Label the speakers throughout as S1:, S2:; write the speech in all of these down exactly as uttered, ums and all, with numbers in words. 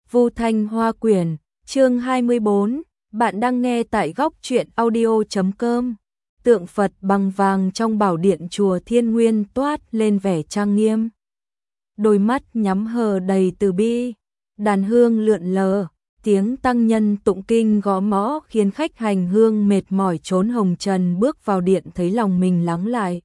S1: Vu Thanh Hoa Quyển, chương hai mươi bốn, bạn đang nghe tại góc truyện audio chấm com. Tượng Phật bằng vàng trong bảo điện chùa Thiên Nguyên toát lên vẻ trang nghiêm. Đôi mắt nhắm hờ đầy từ bi, đàn hương lượn lờ, tiếng tăng nhân tụng kinh gõ mõ khiến khách hành hương mệt mỏi trốn hồng trần bước vào điện thấy lòng mình lắng lại.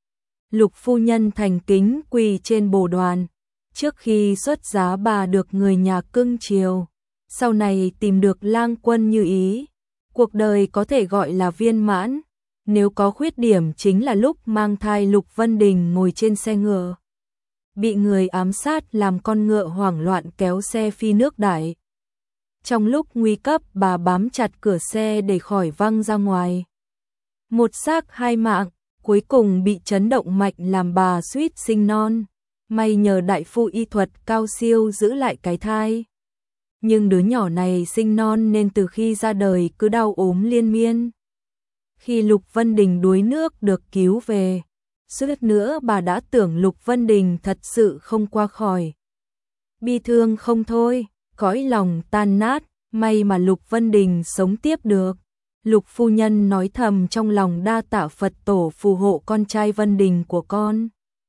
S1: Lục phu nhân thành kính quỳ trên bồ đoàn. Trước khi xuất giá bà được người nhà cưng chiều, sau này tìm được lang quân như ý, cuộc đời có thể gọi là viên mãn. Nếu có khuyết điểm chính là lúc mang thai Lục Vân Đình ngồi trên xe ngựa, bị người ám sát làm con ngựa hoảng loạn kéo xe phi nước đại. Trong lúc nguy cấp bà bám chặt cửa xe để khỏi văng ra ngoài. Một xác hai mạng, cuối cùng bị chấn động mạnh làm bà suýt sinh non. May nhờ đại phu y thuật cao siêu giữ lại cái thai. Nhưng đứa nhỏ này sinh non nên từ khi ra đời cứ đau ốm liên miên. Khi Lục Vân Đình đuối nước được cứu về, suýt nữa bà đã tưởng Lục Vân Đình thật sự không qua khỏi. Bi thương không thôi, cõi lòng tan nát, may mà Lục Vân Đình sống tiếp được. Lục phu nhân nói thầm trong lòng đa tạ Phật tổ phù hộ con trai Vân Đình của con.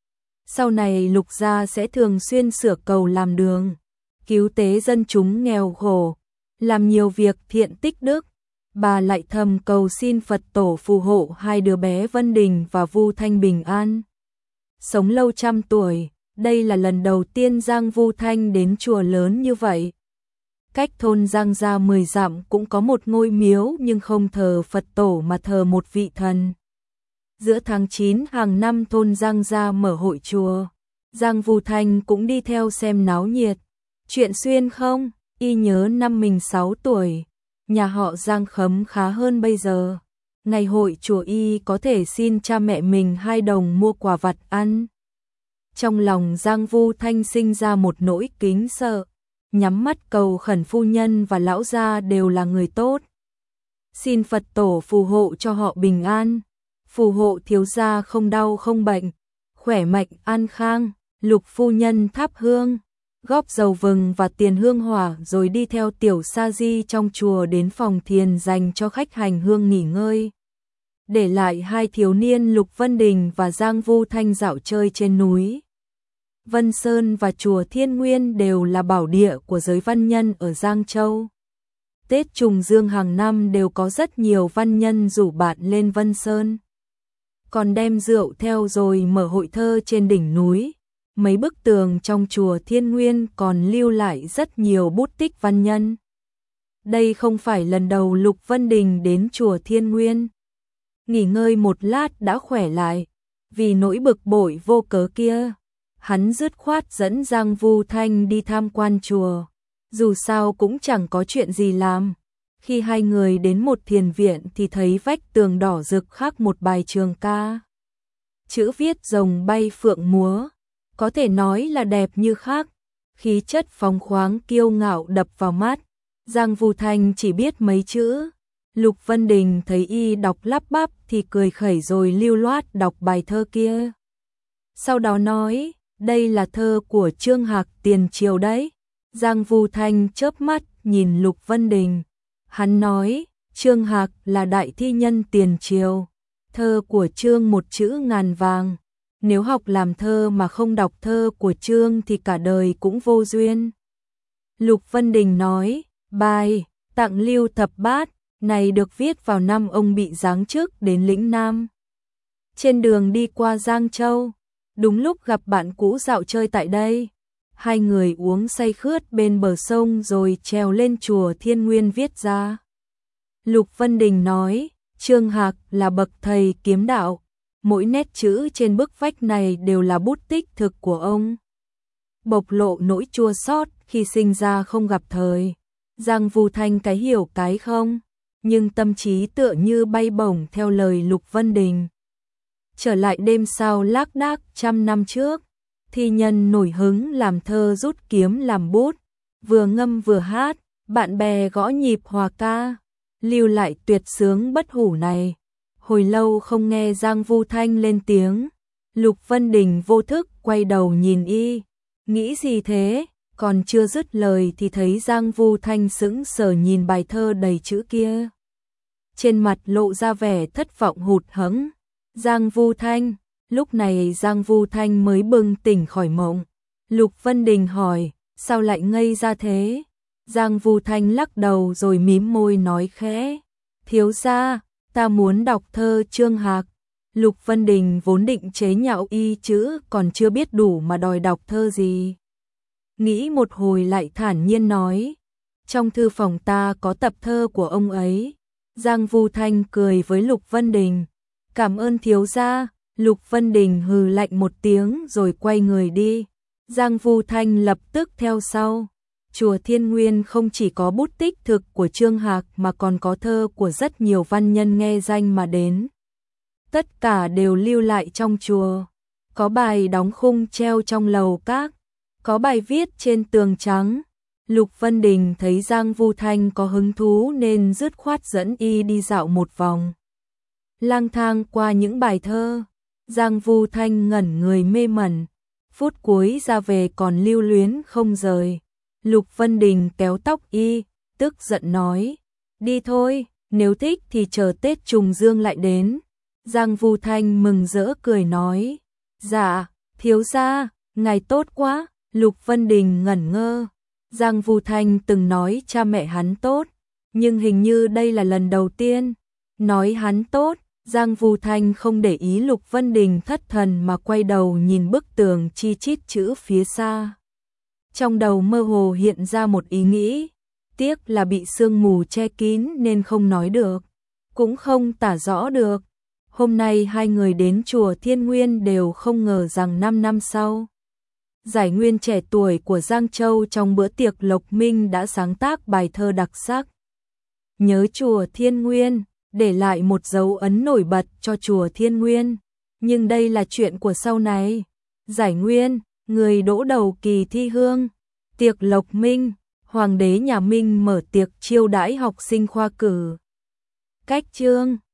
S1: Sau này Lục gia sẽ thường xuyên sửa cầu làm đường, cứu tế dân chúng nghèo khổ, làm nhiều việc thiện tích đức. Bà lại thầm cầu xin Phật tổ phù hộ hai đứa bé Vân Đình và Vu Thanh bình an, sống lâu trăm tuổi. Đây là lần đầu tiên Giang Vu Thanh đến chùa lớn như vậy. Cách thôn Giang ra mười dặm cũng có một ngôi miếu nhưng không thờ Phật tổ mà thờ một vị thần. Giữa tháng chín hàng năm thôn Giang gia mở hội chùa, Giang Vu Thanh cũng đi theo xem náo nhiệt. Chuyện xuyên không, y nhớ năm mình sáu tuổi, nhà họ Giang khấm khá hơn bây giờ. Ngày hội chùa y có thể xin cha mẹ mình hai đồng mua quà vặt ăn. Trong lòng Giang Vu Thanh sinh ra một nỗi kính sợ, nhắm mắt cầu khẩn phu nhân và lão gia đều là người tốt. Xin Phật tổ phù hộ cho họ bình an, phù hộ thiếu gia không đau không bệnh, khỏe mạnh an khang. Lục phu nhân thắp hương, góp dầu vừng và tiền hương hỏa rồi đi theo tiểu sa di trong chùa đến phòng thiền dành cho khách hành hương nghỉ ngơi. Để lại hai thiếu niên Lục Vân Đình và Giang Vu Thanh dạo chơi trên núi Vân Sơn và chùa Thiên Nguyên đều là bảo địa của giới văn nhân ở Giang Châu. Tết trùng dương hàng năm đều có rất nhiều văn nhân rủ bạn lên Vân Sơn, còn đem rượu theo rồi mở hội thơ trên đỉnh núi. Mấy bức tường trong chùa Thiên Nguyên còn lưu lại rất nhiều bút tích văn nhân. Đây không phải lần đầu Lục Vân Đình đến chùa Thiên Nguyên. Nghỉ ngơi một lát đã khỏe lại, vì nỗi bực bội vô cớ kia, hắn dứt khoát dẫn Giang Vu Thanh đi tham quan chùa. Dù sao cũng chẳng có chuyện gì làm. Khi hai người đến một thiền viện thì thấy vách tường đỏ rực khắc một bài trường ca. Chữ viết rồng bay phượng múa, có thể nói là đẹp như khác, khí chất phóng khoáng kiêu ngạo đập vào mắt. Giang Vu Thanh chỉ biết mấy chữ. Lục Vân Đình thấy y đọc lắp bắp thì cười khẩy rồi lưu loát đọc bài thơ kia. Sau đó nói, đây là thơ của Trương Hạc tiền triều đấy. Giang Vu Thanh chớp mắt nhìn Lục Vân Đình. Hắn nói, Trương Hạc là đại thi nhân tiền triều, thơ của Trương một chữ ngàn vàng. Nếu học làm thơ mà không đọc thơ của Trương thì cả đời cũng vô duyên. Lục Vân Đình nói, bài Tặng Lưu Thập Bát này được viết vào năm ông bị giáng chức đến lĩnh Nam. Trên đường đi qua Giang Châu, đúng lúc gặp bạn cũ dạo chơi tại đây. Hai người uống say khướt bên bờ sông rồi trèo lên chùa Thiên Nguyên viết ra. Lục Vân Đình nói, Trương Hạc là bậc thầy kiếm đạo. Mỗi nét chữ trên bức vách này đều là bút tích thực của ông. Bộc lộ nỗi chua xót khi sinh ra không gặp thời. Giang Vu Thanh cái hiểu cái không, nhưng tâm trí tựa như bay bổng theo lời Lục Vân Đình. Trở lại đêm sao lác đác trăm năm trước, thi nhân nổi hứng làm thơ rút kiếm làm bút, vừa ngâm vừa hát, bạn bè gõ nhịp hòa ca, lưu lại tuyệt sướng bất hủ này. Hồi lâu không nghe Giang Vu Thanh lên tiếng, Lục Vân Đình vô thức quay đầu nhìn y, nghĩ gì thế? Còn chưa dứt lời thì thấy Giang Vu Thanh sững sờ nhìn bài thơ đầy chữ kia. Trên mặt lộ ra vẻ thất vọng hụt hẫng. Giang Vu Thanh, lúc này Giang Vu Thanh mới bừng tỉnh khỏi mộng. Lục Vân Đình hỏi, sao lại ngây ra thế? Giang Vu Thanh lắc đầu rồi mím môi nói khẽ, thiếu gia, ta muốn đọc thơ Trương Hạc. Lục Vân Đình vốn định chế nhạo y chữ còn chưa biết đủ mà đòi đọc thơ gì. Nghĩ một hồi lại thản nhiên nói, trong thư phòng ta có tập thơ của ông ấy. Giang Vu Thanh cười với Lục Vân Đình, cảm ơn thiếu gia. Lục Vân Đình hừ lạnh một tiếng rồi quay người đi. Giang Vu Thanh lập tức theo sau. Chùa Thiên Nguyên không chỉ có bút tích thực của Trương Hạc mà còn có thơ của rất nhiều văn nhân nghe danh mà đến. Tất cả đều lưu lại trong chùa. Có bài đóng khung treo trong lầu các, có bài viết trên tường trắng. Lục Vân Đình thấy Giang Vu Thanh có hứng thú nên dứt khoát dẫn y đi dạo một vòng. Lang thang qua những bài thơ, Giang Vu Thanh ngẩn người mê mẩn, phút cuối ra về còn lưu luyến không rời. Lục Vân Đình kéo tóc y, tức giận nói, đi thôi, nếu thích thì chờ Tết Trùng Dương lại đến. Giang Vu Thanh mừng rỡ cười nói, dạ, thiếu gia, ngài tốt quá. Lục Vân Đình ngẩn ngơ. Giang Vu Thanh từng nói cha mẹ hắn tốt, nhưng hình như đây là lần đầu tiên nói hắn tốt. Giang Vu Thanh không để ý Lục Vân Đình thất thần mà quay đầu nhìn bức tường chi chít chữ phía xa. Trong đầu mơ hồ hiện ra một ý nghĩ, tiếc là bị sương mù che kín nên không nói được, cũng không tả rõ được. Hôm nay hai người đến chùa Thiên Nguyên đều không ngờ rằng năm năm sau, giải nguyên trẻ tuổi của Giang Châu trong bữa tiệc Lộc Minh đã sáng tác bài thơ đặc sắc. Nhớ chùa Thiên Nguyên, để lại một dấu ấn nổi bật cho chùa Thiên Nguyên. Nhưng đây là chuyện của sau này. Giải nguyên, người đỗ đầu kỳ thi hương. Tiệc Lộc Minh, hoàng đế nhà Minh mở tiệc chiêu đãi học sinh khoa cử. Cách chương